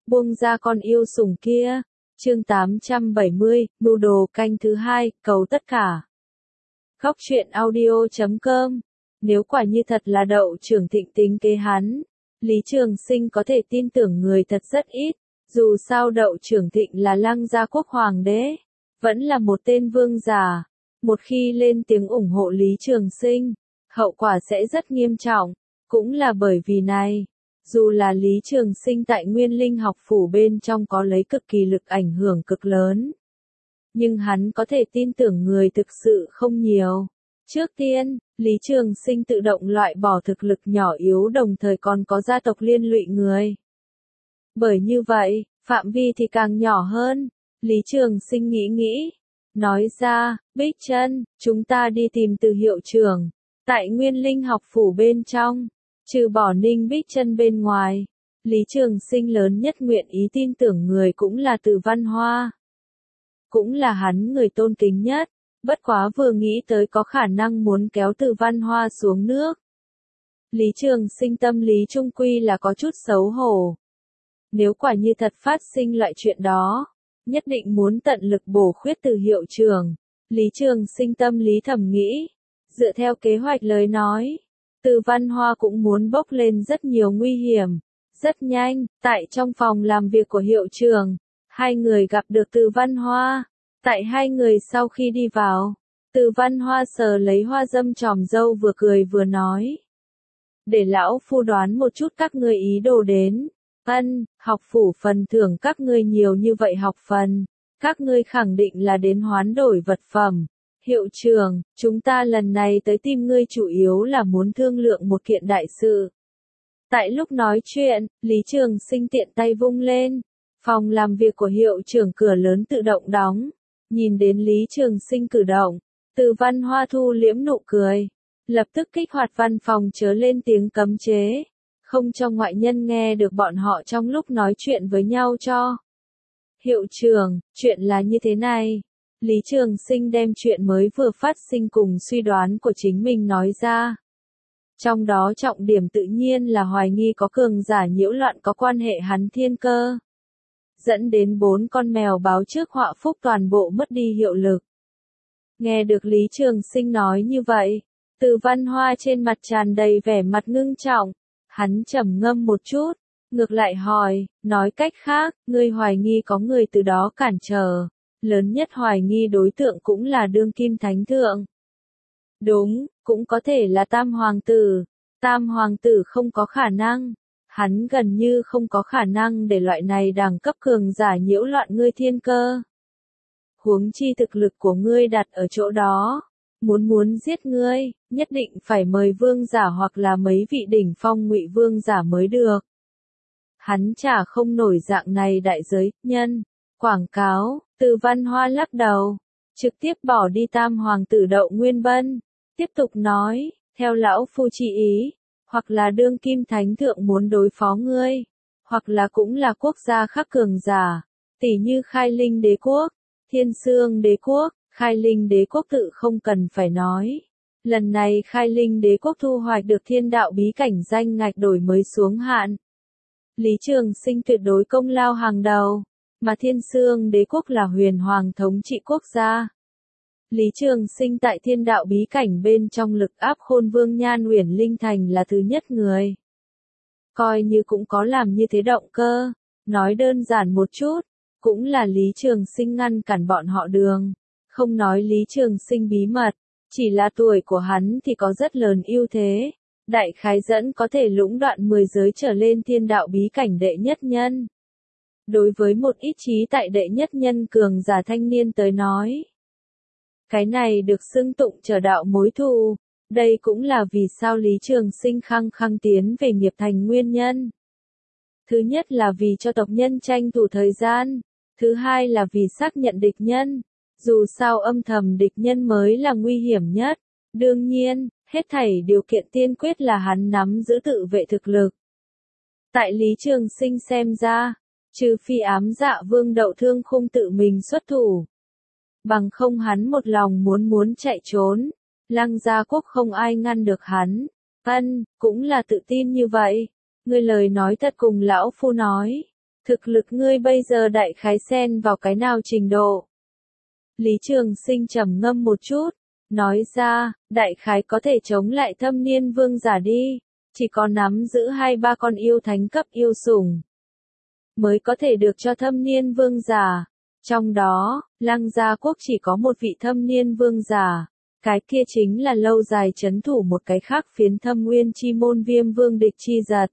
buông ra con yêu sủng kia. Chương 870, mưu đồ canh thứ 2, cầu tất cả. Góc truyện audio.com. Nếu quả như thật là Đậu Trưởng Thịnh tính kế hắn, Lý Trường Sinh có thể tin tưởng người thật rất ít. Dù sao Đậu Trưởng Thịnh là Lăng Gia Quốc hoàng đế, vẫn là một tên vương giả. Một khi lên tiếng ủng hộ Lý Trường Sinh, hậu quả sẽ rất nghiêm trọng. Cũng là bởi vì này, dù là Lý Trường Sinh tại Nguyên Linh học phủ bên trong có lấy cực kỳ lực ảnh hưởng cực lớn, nhưng hắn có thể tin tưởng người thực sự không nhiều. Trước tiên, Lý Trường Sinh tự động loại bỏ thực lực nhỏ yếu đồng thời còn có gia tộc liên lụy người. Bởi như vậy, phạm vi thì càng nhỏ hơn. Lý Trường Sinh nghĩ, nói ra, Bích Trân, chúng ta đi tìm Từ hiệu trưởng. Tại Nguyên Linh học phủ bên trong, trừ bỏ Ninh Bích Trân bên ngoài, Lý Trường Sinh lớn nhất nguyện ý tin tưởng người cũng là Từ Văn Hoa. Cũng là hắn người tôn kính nhất, bất quá vừa nghĩ tới có khả năng muốn kéo Từ Văn Hoa xuống nước. Lý Trường Sinh tâm lý trung quy là có chút xấu hổ. Nếu quả như thật phát sinh loại chuyện đó, nhất định muốn tận lực bổ khuyết Từ hiệu trưởng. Lý Trường Sinh tâm lý thầm nghĩ, dựa theo kế hoạch lời nói, Từ Văn Hoa cũng muốn bốc lên rất nhiều nguy hiểm. Rất nhanh, tại trong phòng làm việc của hiệu trưởng, hai người gặp được Từ Văn Hoa. Tại hai người sau khi đi vào, Từ Văn Hoa sờ lấy hoa dâm tròm râu vừa cười vừa nói. Để lão phu đoán một chút các ngươi ý đồ đến. Học phủ phần thưởng các ngươi nhiều như vậy học phần. Các ngươi khẳng định là đến hoán đổi vật phẩm. Hiệu trưởng, chúng ta lần này tới tìm ngươi chủ yếu là muốn thương lượng một kiện đại sự. Tại lúc nói chuyện, Lý Trường Sinh tiện tay vung lên. Phòng làm việc của hiệu trưởng cửa lớn tự động đóng. Nhìn đến Lý Trường Sinh cử động, Từ Văn Hoa thu liễm nụ cười. Lập tức kích hoạt văn phòng chớ lên tiếng cấm chế. Không cho ngoại nhân nghe được bọn họ trong lúc nói chuyện với nhau cho. Hiệu trưởng, chuyện là như thế này. Lý Trường Sinh đem chuyện mới vừa phát sinh cùng suy đoán của chính mình nói ra. Trong đó trọng điểm tự nhiên là hoài nghi có cường giả nhiễu loạn có quan hệ hắn thiên cơ. Dẫn đến 4 con mèo báo trước họa phúc toàn bộ mất đi hiệu lực. Nghe được Lý Trường Sinh nói như vậy, Từ Văn Hoa trên mặt tràn đầy vẻ mặt ngưng trọng. Hắn trầm ngâm một chút, ngược lại hỏi, nói cách khác, ngươi hoài nghi có người từ đó cản trở. Lớn nhất hoài nghi đối tượng cũng là đương kim thánh thượng. Đúng, cũng có thể là Tam Hoàng tử. Tam Hoàng tử không có khả năng. Hắn gần như không có khả năng để loại này đẳng cấp cường giả nhiễu loạn ngươi thiên cơ. Huống chi thực lực của ngươi đặt ở chỗ đó. Muốn giết ngươi, nhất định phải mời vương giả hoặc là mấy vị đỉnh phong ngụy vương giả mới được. Hắn trả không nổi dạng này đại giới, nhân, quảng cáo. Từ Văn Hoa lắc đầu, trực tiếp bỏ đi Tam Hoàng tử Đậu Nguyên Bân. Tiếp tục nói, theo lão phu chỉ ý, hoặc là đương kim thánh thượng muốn đối phó ngươi, hoặc là cũng là quốc gia khác cường giả, tỉ như Khai Linh đế quốc, Thiên Sương đế quốc. Khai Linh đế quốc tự không cần phải nói. Lần này Khai Linh đế quốc thu hoạch được thiên đạo bí cảnh danh ngạch đổi mới xuống hạn. Lý Trường Sinh tuyệt đối công lao hàng đầu, mà Thiên Sương đế quốc là huyền hoàng thống trị quốc gia. Lý Trường Sinh tại thiên đạo bí cảnh bên trong lực áp Khôn Vương Nhan Uyển Linh Thành là thứ nhất người. Coi như cũng có làm như thế động cơ, nói đơn giản một chút, cũng là Lý Trường Sinh ngăn cản bọn họ đường. Không nói Lý Trường Sinh bí mật, chỉ là tuổi của hắn thì có rất lớn ưu thế. Đại khái dẫn có thể lũng đoạn 10 giới trở lên thiên đạo bí cảnh đệ nhất nhân. Đối với một ít trí tại đệ nhất nhân cường giả thanh niên tới nói, cái này được xưng tụng trở đạo mối thù. Đây cũng là vì sao Lý Trường Sinh khăng khăng tiến về nghiệp thành nguyên nhân. Thứ nhất là vì cho tộc nhân tranh thủ thời gian. Thứ hai là vì xác nhận địch nhân. Dù sao âm thầm địch nhân mới là nguy hiểm nhất. Đương nhiên, hết thảy điều kiện tiên quyết là hắn nắm giữ tự vệ thực lực. Tại Lý Trường Sinh xem ra, trừ phi ám dạ vương Đậu Thương Khung tự mình xuất thủ. Bằng không hắn một lòng muốn chạy trốn. Lăng Gia Quốc không ai ngăn được hắn. Cũng là tự tin như vậy. Ngươi lời nói thật cùng lão phu nói. Thực lực ngươi bây giờ đại khái xen vào cái nào trình độ? Lý Trường Sinh trầm ngâm một chút, nói ra, đại khái có thể chống lại thâm niên vương giả đi, chỉ có nắm giữ 2-3 con yêu thánh cấp yêu sủng mới có thể được cho thâm niên vương giả. Trong đó, Lăng Gia Quốc chỉ có một vị thâm niên vương giả, cái kia chính là lâu dài trấn thủ một cái khác phiến Thâm Nguyên chi môn Viêm Vương địch chi giật.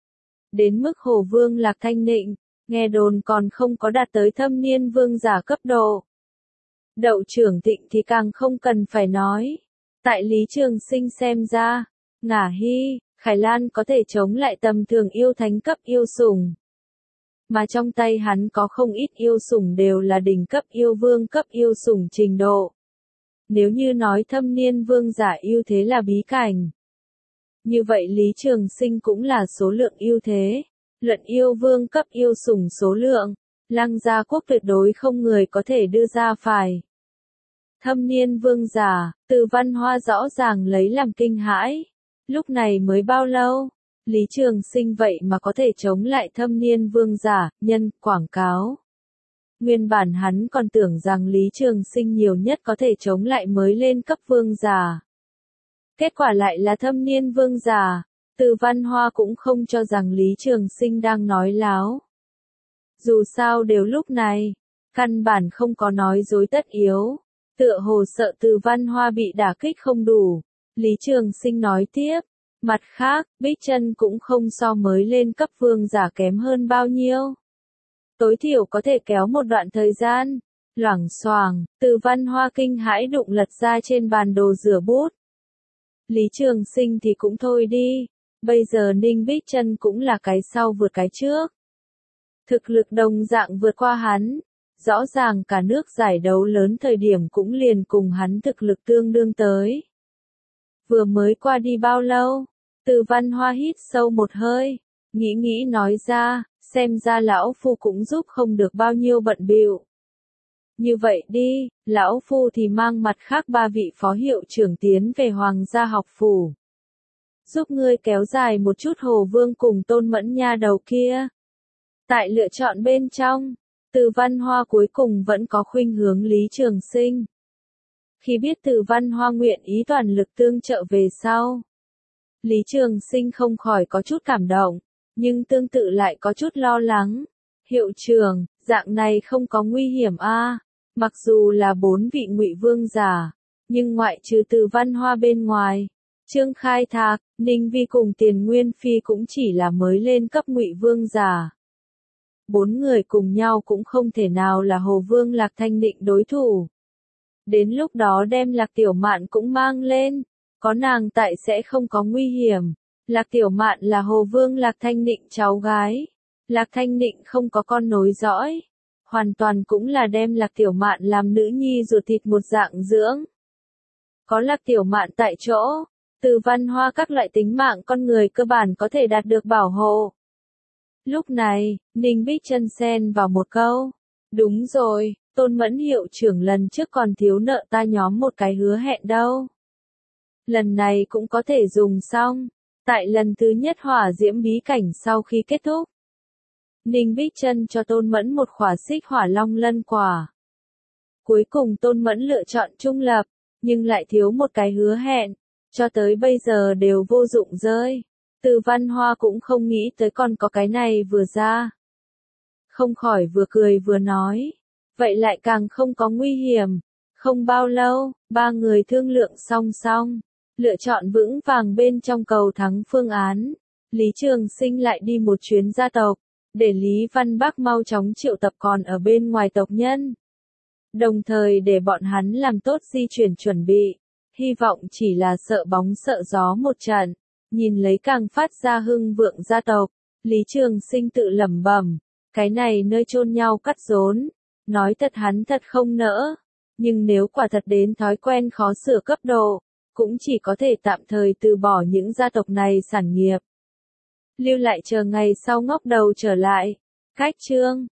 Đến mức Hồ Vương Lạc Thanh Nịnh, nghe đồn còn không có đạt tới thâm niên vương giả cấp độ. Đậu Trưởng Thịnh thì càng không cần phải nói. Tại Lý Trường Sinh xem ra, Ngả Hy, Khải Lan có thể chống lại tầm thường yêu thánh cấp yêu sủng. Mà trong tay hắn có không ít yêu sủng đều là đỉnh cấp yêu vương cấp yêu sủng trình độ. Nếu như nói thâm niên vương giả ưu thế là bí cảnh, như vậy Lý Trường Sinh cũng là số lượng ưu thế. Luận yêu vương cấp yêu sủng số lượng, Lăng Gia Quốc tuyệt đối không người có thể đưa ra phải. Thâm niên vương giả, Từ Văn Hoa rõ ràng lấy làm kinh hãi. Lúc này mới bao lâu? Lý Trường Sinh vậy mà có thể chống lại thâm niên vương giả, nhân, quảng cáo. Nguyên bản hắn còn tưởng rằng Lý Trường Sinh nhiều nhất có thể chống lại mới lên cấp vương giả. Kết quả lại là thâm niên vương giả. Từ Văn Hoa cũng không cho rằng Lý Trường Sinh đang nói láo. Dù sao đều lúc này, căn bản không có nói dối tất yếu. Tựa hồ sợ Từ Văn Hoa bị đả kích không đủ. Lý Trường Sinh nói tiếp. Mặt khác, Bích Chân cũng không so mới lên cấp vương giả kém hơn bao nhiêu. Tối thiểu có thể kéo một đoạn thời gian. Loảng xoảng, Từ Văn Hoa kinh hãi đụng lật ra trên bàn đồ rửa bút. Lý Trường Sinh thì cũng thôi đi. Bây giờ Ninh Bích Chân cũng là cái sau vượt cái trước. Thực lực đồng dạng vượt qua hắn. Rõ ràng cả nước giải đấu lớn thời điểm cũng liền cùng hắn thực lực tương đương tới. Vừa mới qua đi bao lâu? Từ Văn Hoa hít sâu một hơi. Nghĩ nói ra, xem ra lão phu cũng giúp không được bao nhiêu bận bịu. Như vậy đi, lão phu thì mang mặt khác 3 vị phó hiệu trưởng tiến về Hoàng gia học phủ. Giúp ngươi kéo dài một chút Hồ Vương cùng Tôn Mẫn nha đầu kia. Tại lựa chọn bên trong, Từ Văn Hoa cuối cùng vẫn có khuynh hướng Lý Trường Sinh. Khi biết Từ Văn Hoa nguyện ý toàn lực tương trợ về sau, Lý Trường Sinh không khỏi có chút cảm động, nhưng tương tự lại có chút lo lắng. Hiệu trưởng, dạng này không có nguy hiểm a? Mặc dù là 4 vị Ngụy Vương giả, nhưng ngoại trừ Từ Văn Hoa bên ngoài, Trương Khai Thạc, Ninh Vi cùng Tiền Nguyên Phi cũng chỉ là mới lên cấp Ngụy Vương giả. 4 người cùng nhau cũng không thể nào là Hồ Vương Lạc Thanh Nịnh đối thủ. Đến lúc đó đem Lạc Tiểu Mạn cũng mang lên, có nàng tại sẽ không có nguy hiểm. Lạc Tiểu Mạn là Hồ Vương Lạc Thanh Nịnh cháu gái. Lạc Thanh Nịnh không có con nối dõi. Hoàn toàn cũng là đem Lạc Tiểu Mạn làm nữ nhi ruột thịt một dạng dưỡng. Có Lạc Tiểu Mạn tại chỗ, Từ Văn Hoa các loại tính mạng con người cơ bản có thể đạt được bảo hộ. Lúc này, Ninh Bích Chân xen vào một câu. Đúng rồi, Tôn Mẫn hiệu trưởng lần trước còn thiếu nợ ta nhóm một cái hứa hẹn đâu. Lần này cũng có thể dùng xong. Tại lần thứ nhất hỏa diễm bí cảnh sau khi kết thúc, Ninh Bích Chân cho Tôn Mẫn một khỏa xích hỏa long lân quả. Cuối cùng Tôn Mẫn lựa chọn trung lập, nhưng lại thiếu một cái hứa hẹn, cho tới bây giờ đều vô dụng rơi. Từ Văn Hoa cũng không nghĩ tới còn có cái này vừa ra. Không khỏi vừa cười vừa nói, vậy lại càng không có nguy hiểm. Không bao lâu, 3 người thương lượng song, lựa chọn vững vàng bên trong cầu thắng phương án. Lý Trường Sinh lại đi một chuyến gia tộc, để Lý Văn Bắc mau chóng triệu tập còn ở bên ngoài tộc nhân. Đồng thời để bọn hắn làm tốt di chuyển chuẩn bị, hy vọng chỉ là sợ bóng sợ gió một trận. Nhìn lấy càng phát ra hưng vượng gia tộc, Lý Trường Sinh tự lẩm bẩm, cái này nơi chôn nhau cắt rốn. Nói thật hắn thật không nỡ, nhưng nếu quả thật đến thói quen khó sửa cấp độ, cũng chỉ có thể tạm thời từ bỏ những gia tộc này sản nghiệp. Lưu lại chờ ngày sau ngóc đầu trở lại. Cách chương